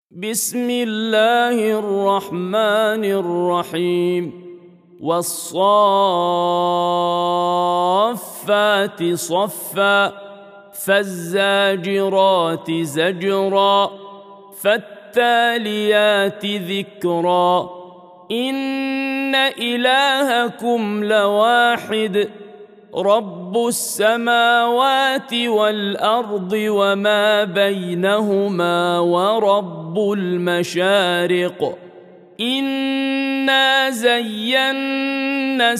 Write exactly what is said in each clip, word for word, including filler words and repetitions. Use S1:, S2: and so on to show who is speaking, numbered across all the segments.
S1: بسم الله الرحمن الرحيم والصافات صفا فالزاجرات زجرا فالتاليات ذكرا إن إلهكم لواحد رب السماوات والأرض وما بينهما ورب المشارق إنا زينا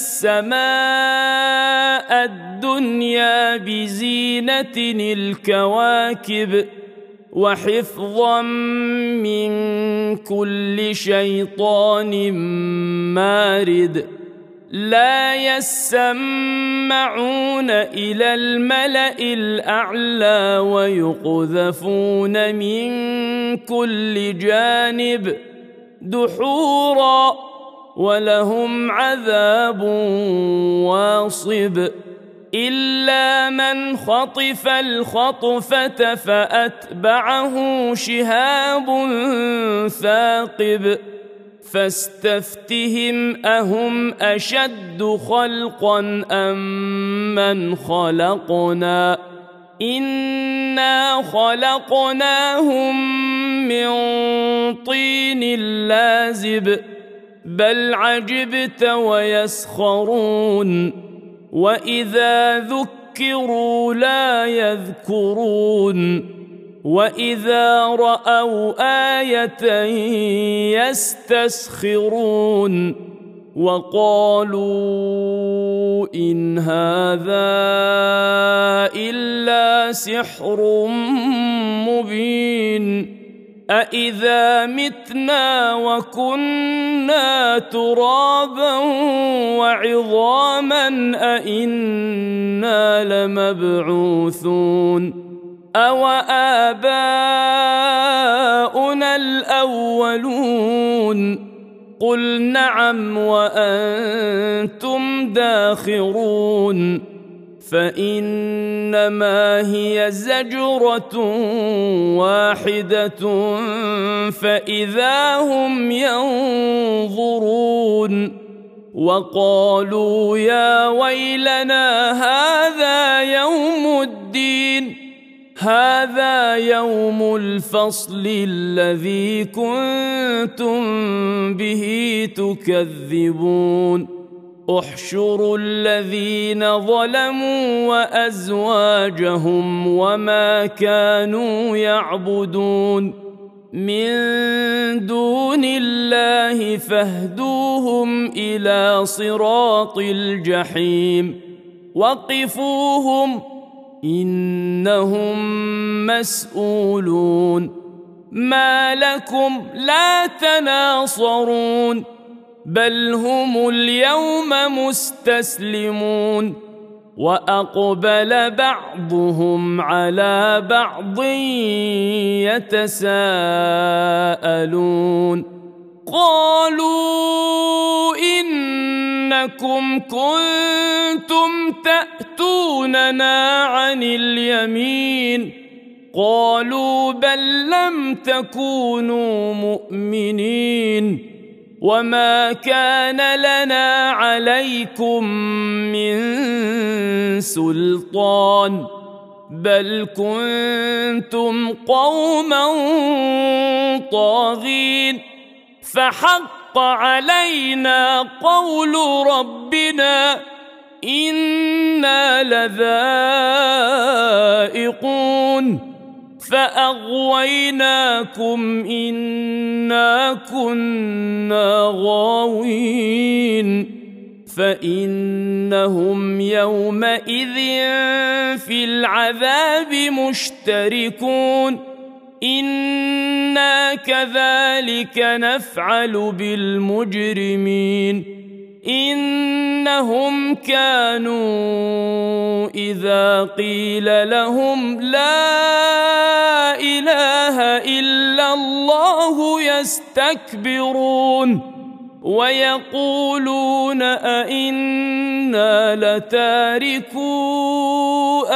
S1: السماء الدنيا بزينة الكواكب وحفظا من كل شيطان مارد لا يسمعون إلى الملأ الأعلى ويقذفون من كل جانب دحورا ولهم عذاب واصب إلا من خطف الخطفة فأتبعه شهاب ثاقب فاستفتهم أهم أشد خلقا أم من خلقنا إنا خلقناهم من طين لازب بل عجبت ويسخرون وإذا ذكروا لا يذكرون وإذا رأوا آية يستسخرون وقالوا إن هذا إلا سحر مبين أإذا متنا وكنا ترابا وعظاما أإنا لمبعوثون أو آباؤنا الأولون قل نعم وأنتم داخرون فإنما هي زجرة واحدة فإذا هم ينظرون وقالوا يا ويلنا هذا يوم الدين هذا يوم الفصل الذي كنتم به تكذبون احشروا الذين ظلموا وأزواجهم وما كانوا يعبدون من دون الله فاهدوهم إلى صراط الجحيم وقفوهم إنهم مسؤولون ما لكم لا تناصرون بل هم اليوم مستسلمون وأقبل بعضهم على بعض يتساءلون قالوا إنكم كنتم تأتوننا عن اليمين قالوا بل لم تكونوا مؤمنين وما كان لنا عليكم من سلطان بل كنتم قوما طاغين فحق علينا قول ربنا إنا لذائقون فأغويناكم إنا كنا غاوين فإنهم يومئذ في العذاب مشتركون إنا كذلك نفعل بالمجرمين إنهم كانوا إذا قيل لهم لا إله إلا الله يستكبرون ويقولون أئنا لتاركو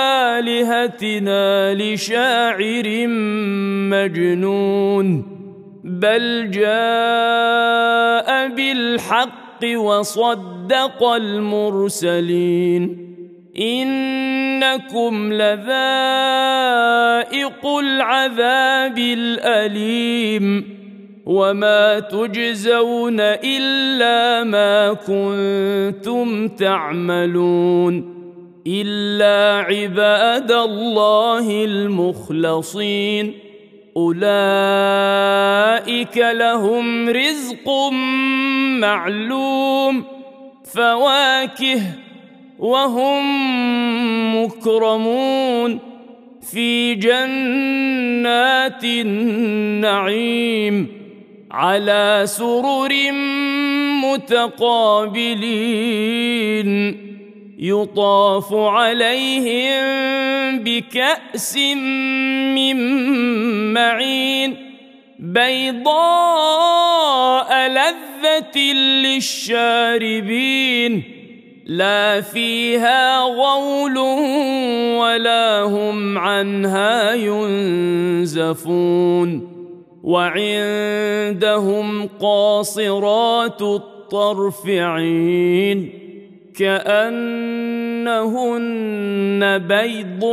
S1: آلهتنا لشاعر مجنون بل جاء بالحق وصدق المرسلين إنكم لذائق العذاب الأليم وما تجزون إلا ما كنتم تعملون إلا عباد الله المخلصين أولئك لهم رزق معلوم فواكه وهم مكرمون في جنات النعيم على سرر متقابلين يطاف عليهم بكأس من معين بيضاء لذة للشاربين لا فيها غول ولا هم عنها ينزفون وعندهم قاصرات الطرف عين كأنهن بيض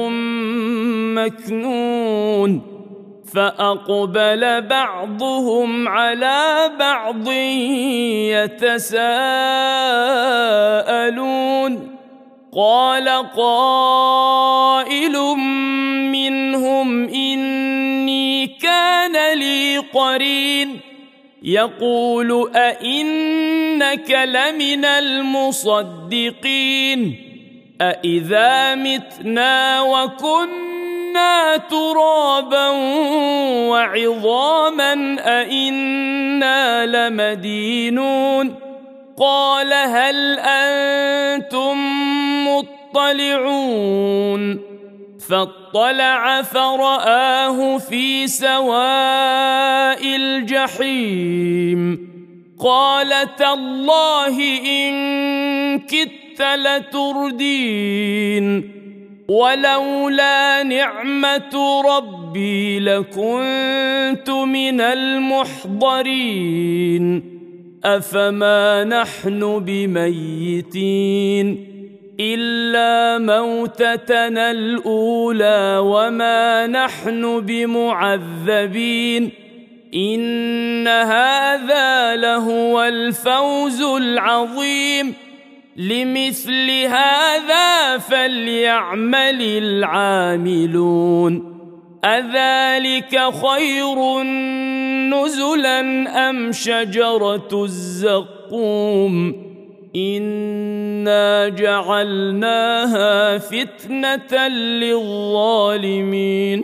S1: مكنون فأقبل بعضهم على بعض يتساءلون قال قائل منهم إني كان لي قرين يقول أئنك لمن المصدقين أئذا متنا وكنا ترابا وعظاما أئنا لمدينون قال هل أنتم مطلعون فاطلع فرآه في سواء الجحيم قال تالله إن كدت لتردين ولولا نعمة ربي لكنت من المحضرين أفما نحن بميتين إلا موتتنا الأولى وما نحن بمعذبين إن هذا لهو الفوز العظيم لمثل هذا فليعمل العاملون أذلك خير نزلا أم شجرة الزقوم إنا جعلناها فتنة للظالمين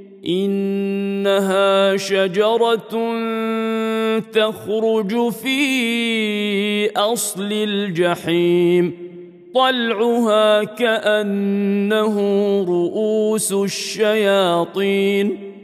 S1: إنها شجرة تخرج في أصل الجحيم طلعها كأنه رؤوس الشياطين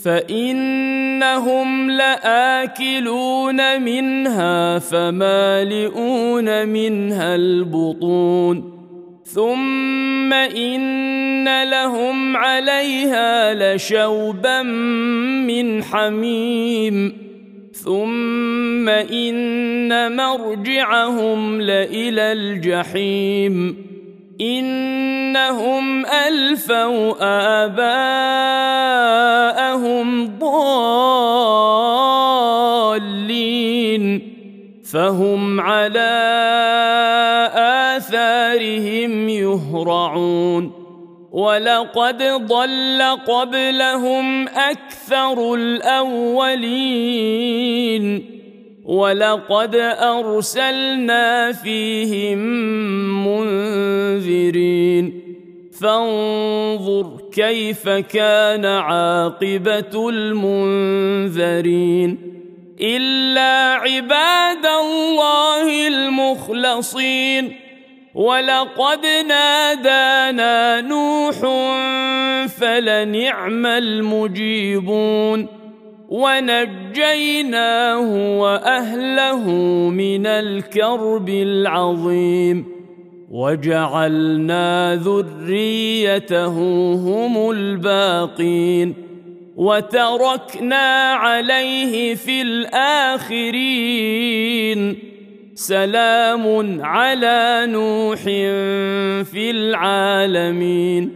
S1: فإنهم لآكلون منها فمالئون منها البطون ثم إن لهم عليها لشوبا من حميم ثم إن مرجعهم لإلى الجحيم إنهم ألفوا آباءهم ضالين فهم على آثارهم يهرعون ولقد ضل قبلهم أكثر الأولين ولقد أرسلنا فيهم منذرين فانظر كيف كان عاقبة المنذرين إلا عباد الله المخلصين ولقد نادانا نوح فلنعم المجيبون ونجيناه وأهله من الكرب العظيم وجعلنا ذريته هم الباقين وتركنا عليه في الآخرين سلام على نوح في العالمين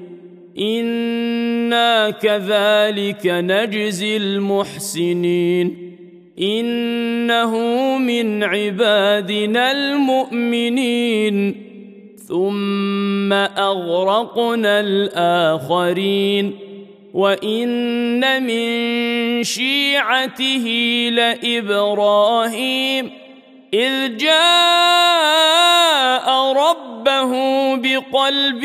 S1: إنا كذلك نجزي المحسنين إنه من عبادنا المؤمنين ثم أغرقنا الآخرين وإن من شيعته لإبراهيم إذ جاء ربه بقلب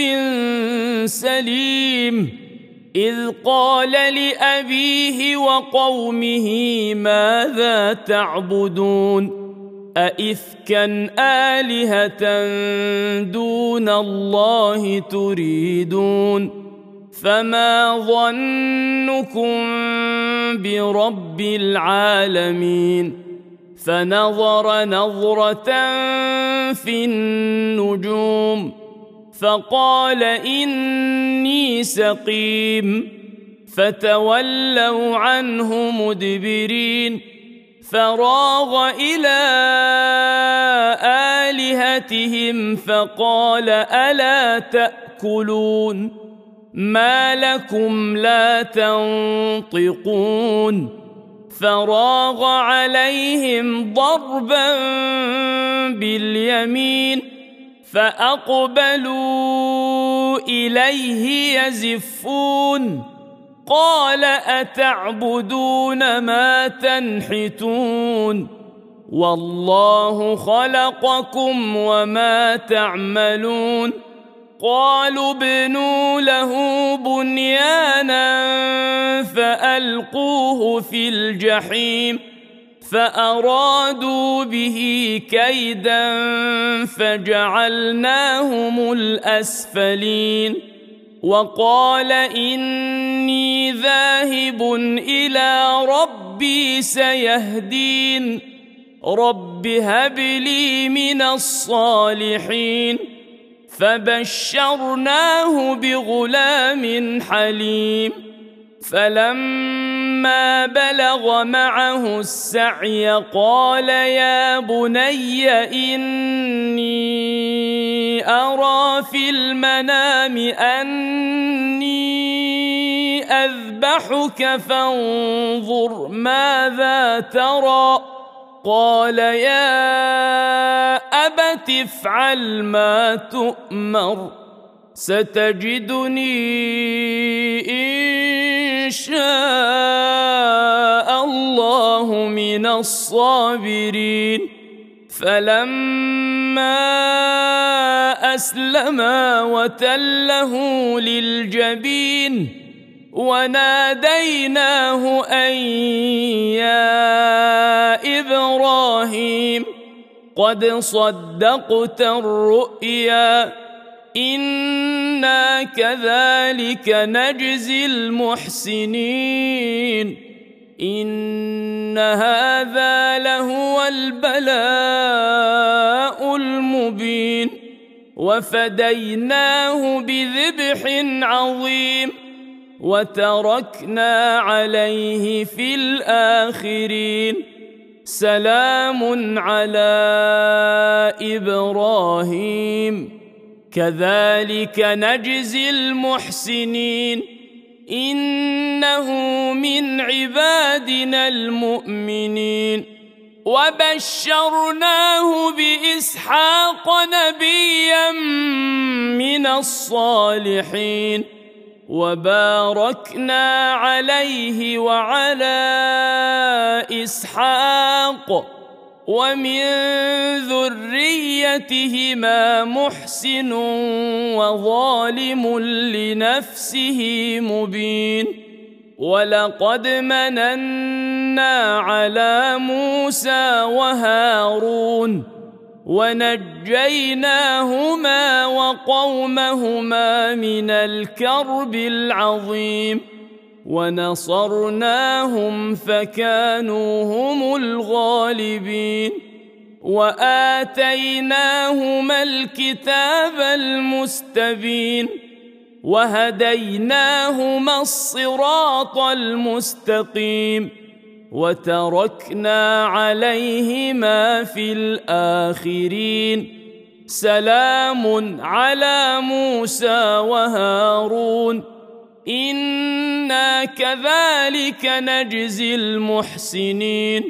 S1: سليم إذ قال لأبيه وقومه ماذا تعبدون أئفكا آلهة دون الله تريدون فما ظنكم برب العالمين فنظر نظرة في النجوم فقال إني سقيم فتولوا عنه مدبرين فراغ إلى آلهتهم فقال ألا تأكلون ما لكم لا تنطقون فراغ عليهم ضربا باليمين فأقبلوا إليه يزفون قال أتعبدون ما تنحتون والله خلقكم وما تعملون قالوا ابنوا له بنيانا فألقوه في الجحيم فأرادوا به كيدا فجعلناهم الأسفلين وقال إني ذاهب إلى ربي سيهدين رب هب لي من الصالحين فبشرناه بغلام حليم فلما بلغ معه السعي قال يا بني إني أرى في المنام أني أذبحك فانظر ماذا ترى قال يا أبت افعل ما تؤمر ستجدني إن شاء الله من الصابرين فلما أسلما وتله للجبين وناديناه أن يا إبراهيم قد صدقت الرؤيا إنا كذلك نجزي المحسنين إن هذا لهو البلاء المبين وفديناه بذبح عظيم وتركنا عليه في الآخرين سلام على إبراهيم كذلك نجزي المحسنين إنه من عبادنا المؤمنين وبشرناه بإسحاق نبيا من الصالحين وباركنا عليه وعلى إسحاق ومن ذريتهما محسن وظالم لنفسه مبين ولقد مننا على موسى وهارون ونجيناهما وقومهما من الكرب العظيم ونصرناهم فكانوا هم الغالبين وآتيناهما الكتاب المستبين وهديناهما الصراط المستقيم وتركنا عليهما في الآخرين سلام على موسى وهارون إنا كذلك نجزي المحسنين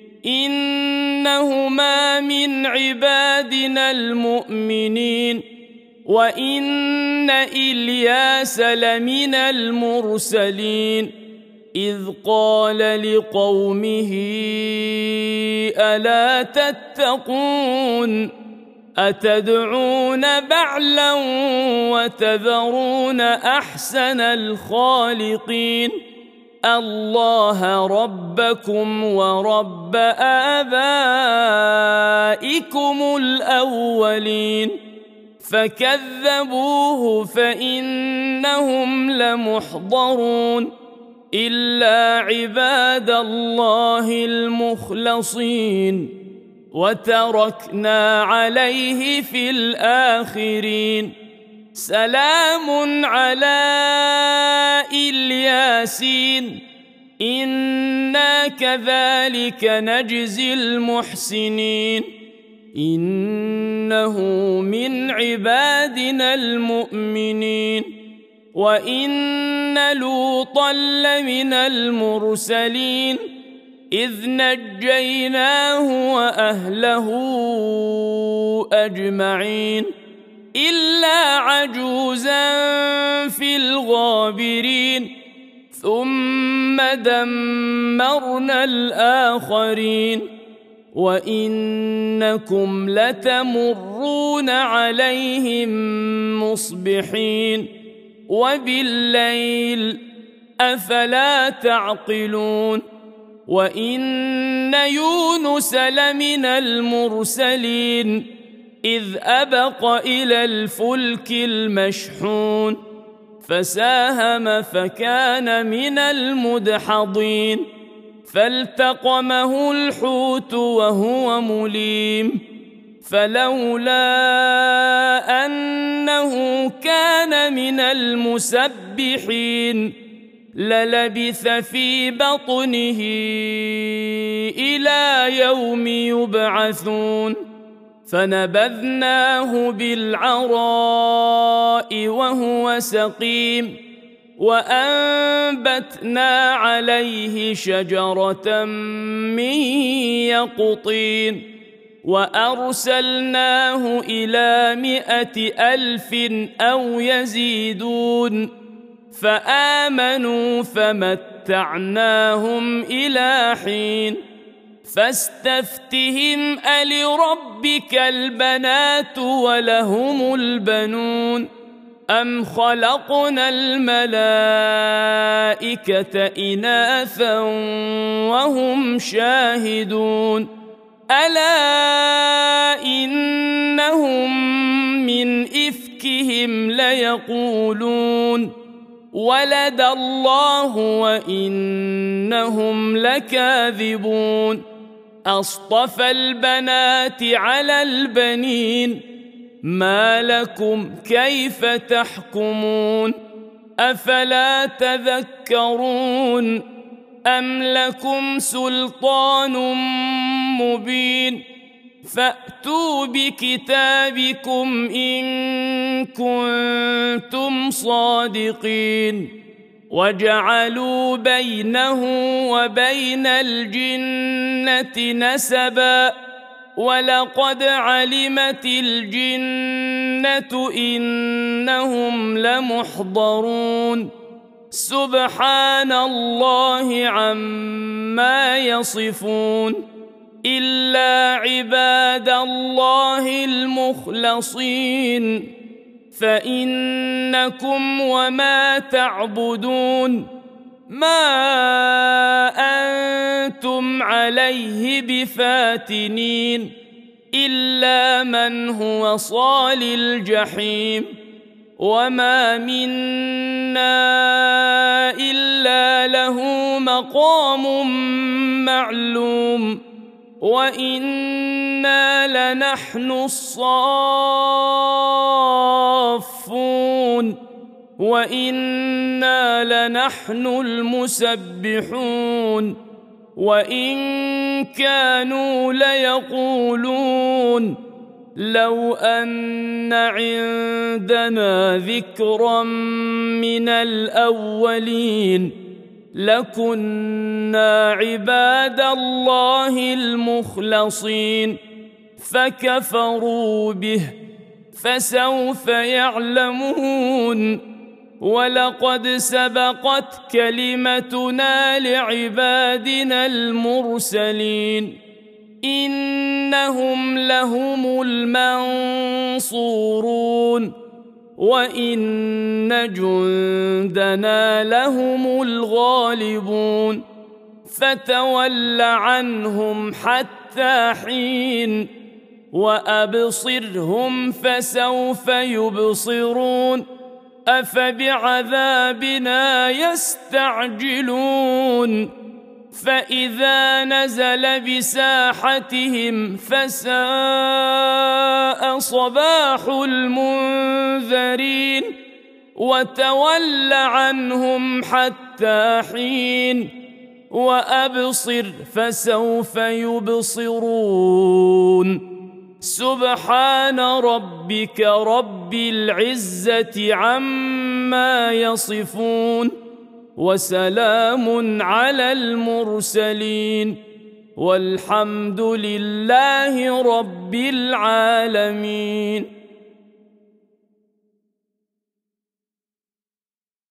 S1: إنهما من عبادنا المؤمنين وإن إلياس لمن المرسلين إذ قال لقومه ألا تتقون أتدعون بعلا وتذرون أحسن الخالقين الله ربكم ورب آبائكم الأولين فكذبوه فإنهم لمحضرون إلا عباد الله المخلصين وتركنا عليه في الآخرين سلام على الياسين إنا كذلك نجزي المحسنين إنه من عبادنا المؤمنين وإن لوطا لمن المرسلين إذ نجيناه وأهله أجمعين إلا عجوزا في الغابرين ثم دمرنا الآخرين وإنكم لتمرون عليهم مصبحين وبالليل أفلا تعقلون وإن يونس لمن المرسلين إذ أبق إلى الفلك المشحون فساهم فكان من المدحضين فالتقمه الحوت وهو مليم فلولا أنه كان من المسبحين للبث في بطنه إلى يوم يبعثون فنبذناه بالعراء وهو سقيم وأنبتنا عليه شجرة من يقطين وأرسلناه إلى مائة ألف أو يزيدون فآمنوا فمتعناهم إلى حين فاستفتهم ألربك البنات ولهم البنون أم خلقنا الملائكة إناثا وهم شاهدون ألا إنهم من إفكهم ليقولون ولد الله وإنهم لكاذبون أصطفى البنات على البنين ما لكم كيف تحكمون أفلا تذكرون أم لكم سلطان مبين فأتوا بكتابكم إن كنتم صادقين وجعلوا بينه وبين الجنة نسبا ولقد علمت الجنة إنهم لمحضرون سبحان الله عما يصفون إلا عباد الله المخلصين فإنكم وما تعبدون ما أنتم عليه بفاتنين إلا من هو صال الجحيم وما منا إلا له مقام معلوم وإنا لنحن الصافون وإنا لنحن المسبحون وإن كانوا ليقولون لو أن عندنا ذكرا من الأولين لكنا عباد الله المخلصين فكفروا به فسوف يعلمون ولقد سبقت كلمتنا لعبادنا المرسلين إنهم لهم المنصورون وإن جندنا لهم الغالبون فتول عنهم حتى حين وأبصرهم فسوف يبصرون أفبعذابنا يستعجلون فإذا نزل بساحتهم فساء صباح المنذرين وتول عنهم حتى حين وأبصر فسوف يبصرون سبحان ربك رب العزة عما يصفون وسلام على المرسلين والحمد لله رب العالمين.